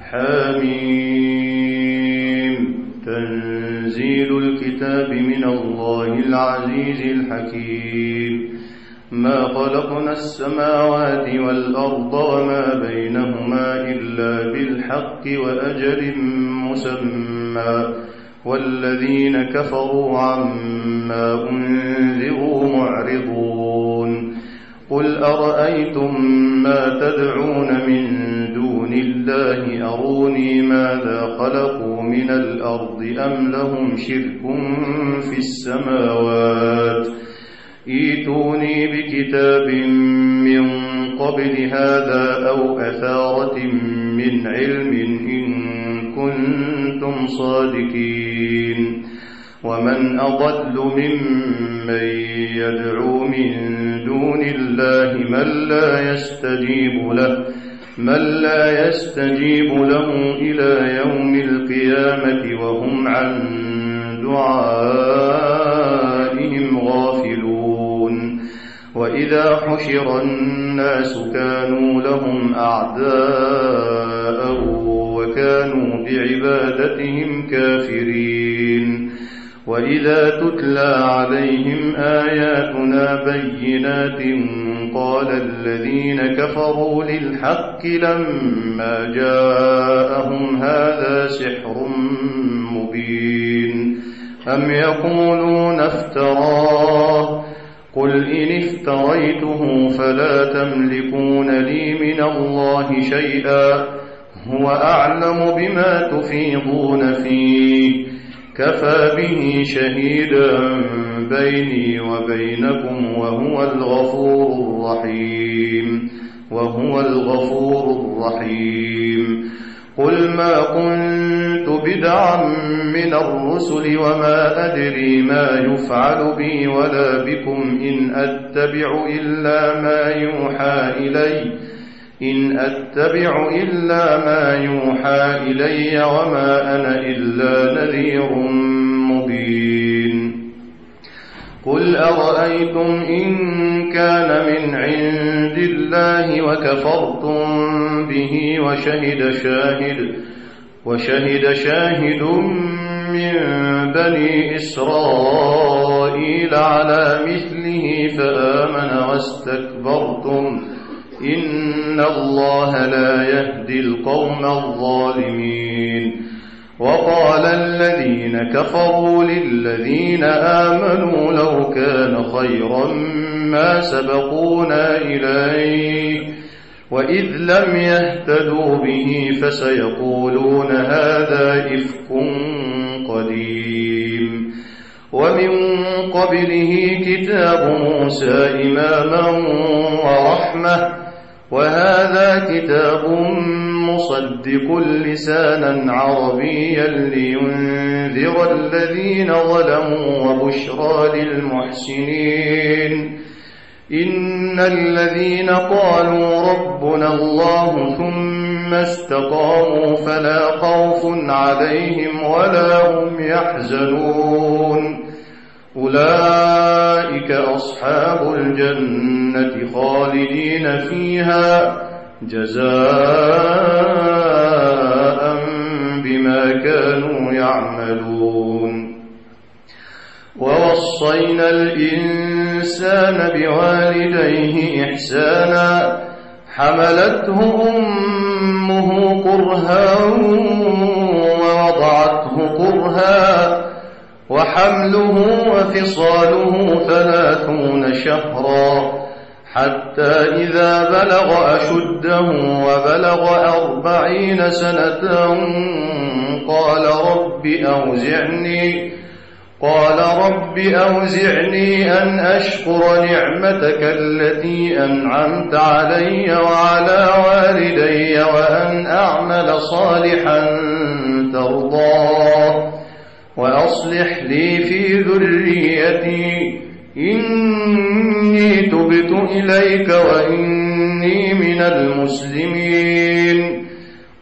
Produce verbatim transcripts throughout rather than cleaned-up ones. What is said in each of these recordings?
حميم. تنزيل الكتاب من الله العزيز الحكيم. ما خلقنا السماوات والأرض وما بينهما إلا بالحق وأجل مسمى، والذين كفروا عما أنذروا معرضون. قل أرأيتم ما تدعون من دون الله أروني ماذا خلقوا من الأرض أم لهم شرك في السماوات، ائتوني بكتاب من قبل هذا أو أثارة من علم إن كنتم صادقين. ومن أضل ممن يدعو من دون الله من لا يستجيب له من لا يستجيب له إلى يوم القيامة وهم عن دعائهم غافلون. وإذا حشر الناس كانوا لهم أعداء وكانوا بعبادتهم كافرين. وإذا تتلى عليهم آياتنا بينات قال الذين كفروا للحق لما جاءهم هذا سحر مبين. أم يقولون افتراه، قل إن افتريته فلا تملكون لي من الله شيئا، هو أعلم بما تفيضون فيه، كفى به شهيدا بيني وبينكم وهو الغفور الرحيم وهو الغفور الرحيم. قل ما كنت بدعا من الرسل وما أدري ما يفعل بي ولا بكم إن أتبع إلا ما يوحى إلي إن أتبع إلا ما يوحى إلي وما أنا إلا نذير مبين. قل أرأيتم إن كان من عند الله وكفرتم به وشهد شاهد وشهد شاهد من بني إسرائيل على مثله فآمن واستكبرتم إن الله لا يهدي القوم الظالمين. وقال الذين كفروا للذين آمنوا لو كان خيرا ما سبقونا إليه وإذ لم يهتدوا به فسيقولون هذا إفك قديم. ومن قبله كتاب موسى إماما ورحمة، وهذا كتاب مصدق لسانا عربيا لينذر الذين ظلموا وبشرى للمحسنين. إن الذين قالوا ربنا الله ثم استقاموا فلا خوف عليهم ولا هم يحزنون، أولئك أصحاب الجنة خالدين فيها جزاء بما كانوا يعملون. ووصينا الإنسان بوالديه إحسانا، حملته أمه كرها ووضعته كرها، وحمله وفصاله ثلاثون شهرا، حتى إذا بلغ أشده وبلغ أربعين سنة قال رب أوزعني قال رب أوزعني أن أشكر نعمتك التي أنعمت علي وعلى والدي وأن أعمل صالحا ترضاه وأصلح لي في ذريتي إني تبت إليك وإني من المسلمين.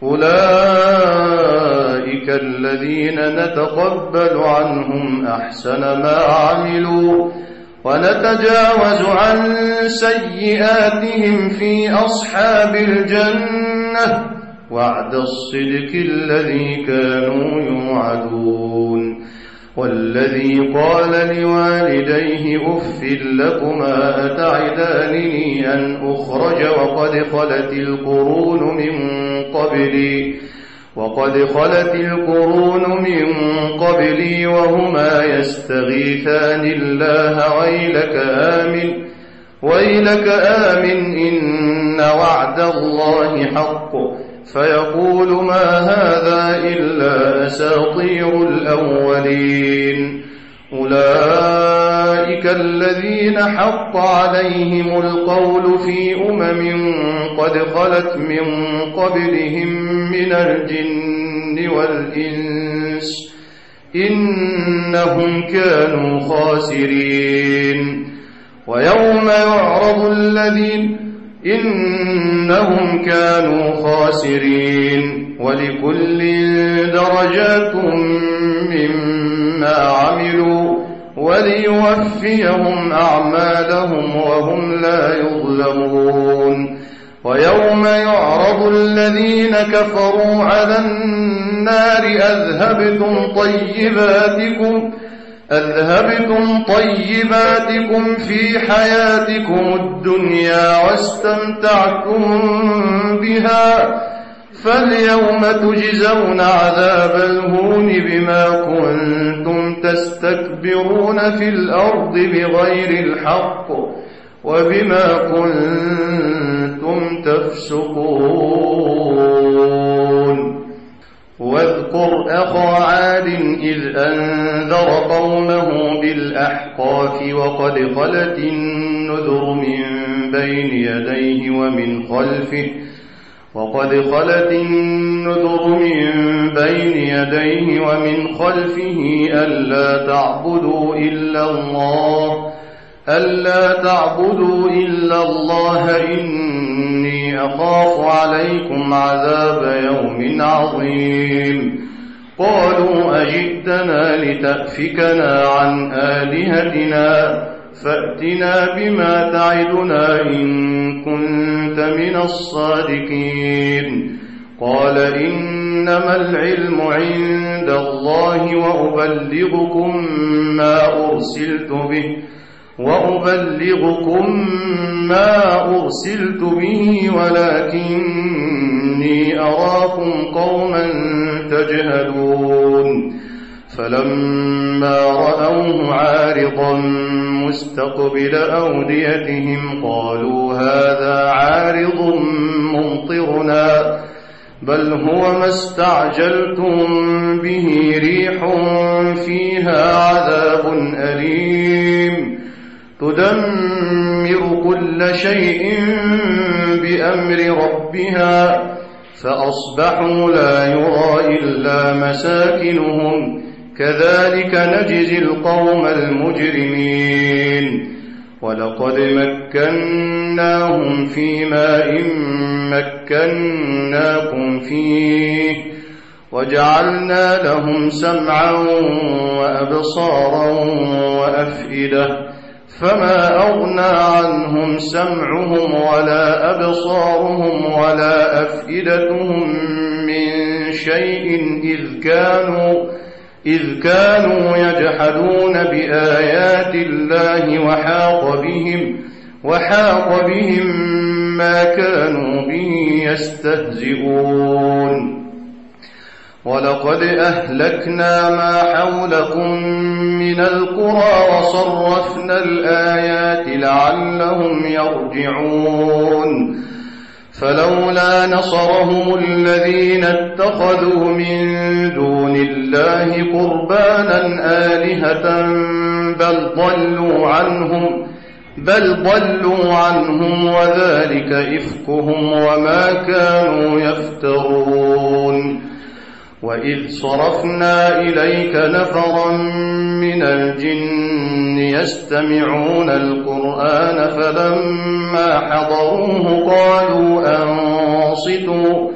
أولئك الذين نتقبل عنهم أحسن ما عملوا ونتجاوز عن سيئاتهم في أصحاب الجنة، وعد الصدق الذي كانوا يوعدون والذي قال لوالديه أف لكما أتعدانني أن أخرج وقد خلت القرون من قبلي وقد خلت القرون من قبلي وهما يستغيثان الله ويلك آمن ويلك آمن إن وعد الله حق فيقول ما هذا إلا أساطير الأولين أولئك الذين حق عليهم القول في أمم قد خلت من قبلهم من الجن والإنس إنهم كانوا خاسرين ويوم يعرض الذين إنهم كانوا خاسرين ولكل درجات مما عملوا وليوفيهم أعمالهم وهم لا يظلمون ويوم يعرض الذين كفروا على النار أذهبتم طيباتكم أذهبتم طيباتكم في حياتكم الدنيا واستمتعتم بها فاليوم تجزون عذاب الهون بما كنتم تستكبرون في الأرض بغير الحق وبما كنتم تفسقون واذكر أخا عاد إذ أنذر قومه بالأحقاف وقد خلت النذر من بين يديه ومن خلفه وقد خلت النذر من بين يديه ومن خلفه ألا تعبدوا إلا الله ألا تعبدوا إلا الله إني أخاف عليكم عذاب يوم عظيم قالوا أجئتنا لتأفكنا عن آلهتنا فأتنا بما تعدنا إن كنت من الصادقين قال إنما العلم عند الله وأبلغكم ما أرسلت به وأبلغكم ما أرسلت به ولكني أراكم قوما تجهلون فلما رأوه عارضا مستقبل أوديتهم قالوا هذا عارض ممطرنا بل هو ما استعجلتم به ريح فيها عذاب أليم تدمر كل شيء بأمر ربها فأصبحوا لا يرى إلا مساكنهم كذلك نجزي القوم المجرمين ولقد مكناهم في ماء مكناكم فيه وجعلنا لهم سمعا وأبصارا وأفئدة فما أغنى عنهم سمعهم ولا أبصارهم ولا أفئدتهم من شيء إذ كانوا إذ كانوا يجحدون بآيات الله وحاق بهم وحاق بهم ما كانوا به يستهزئون ولقد أهلكنا ما حولكم من القرى وصرفنا الآيات لعلهم يرجعون فلولا نصرهم الذين اتخذوا من دون الله قربانا آلهة بل ضلوا عنهم بل ضلوا عنهم وذلك إفكهم وما كانوا يفترون وإذ صرفنا إليك نفرا من الجن يستمعون القرآن فلما حضروه قالوا أنصتوا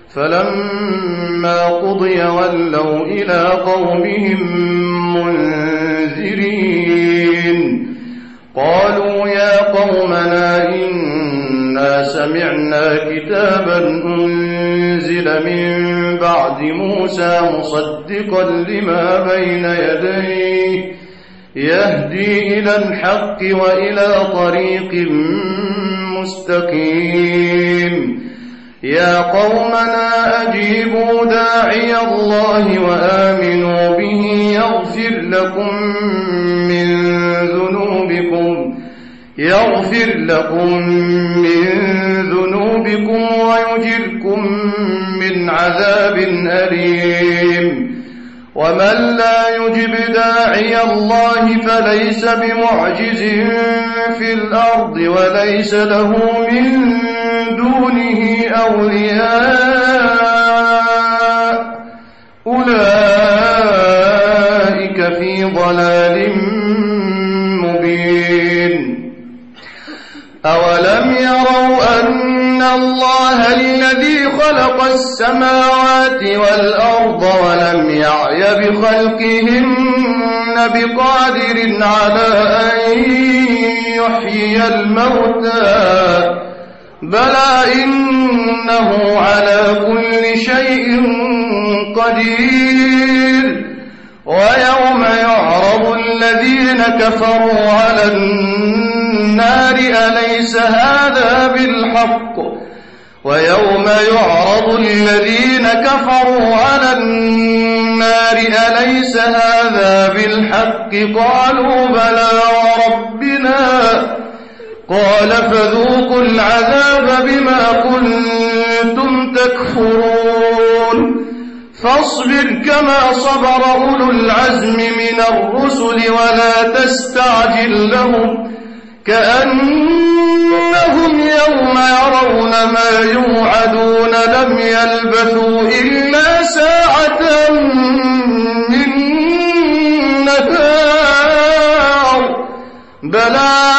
فلما قضي ولوا إلى قومهم منذرين قالوا يا قومنا إن إنا سمعنا كتابا أنزل من بعد موسى مصدقا لما بين يديه يهدي إلى الحق وإلى طريق مستقيم يا قومنا أجيبوا داعي الله وآمنوا به يغفر لكم من ذنوبكم يغفر لكم من ذنوبكم ويجركم من عذاب أليم ومن لا يجب داعي الله فليس بمعجز في الأرض وليس له من دونه أولياء أولئك في ضلال مبين أولم يروا أن الله الذي خلق السماوات والأرض ولم يعي بخلقهن بقادر على أن يحيي الموتى بلى إنه على كل شيء قدير ويوم يعرض الذين كفروا على النار أليس هذا بالحق ويوم يعرض الذين كفروا على النار أليس هذا بالحق قالوا بلى وربنا قال فذوقوا العذاب بما كنتم تكفرون فاصبر كما صبر أولو العزم من الرسل ولا تستعجل لهم كأنهم يوم يرون ما يوعدون لم يلبثوا إلا ساعة من نهار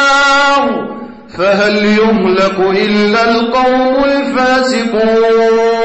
بلاغ فهل يهلك إلا القوم الفاسقون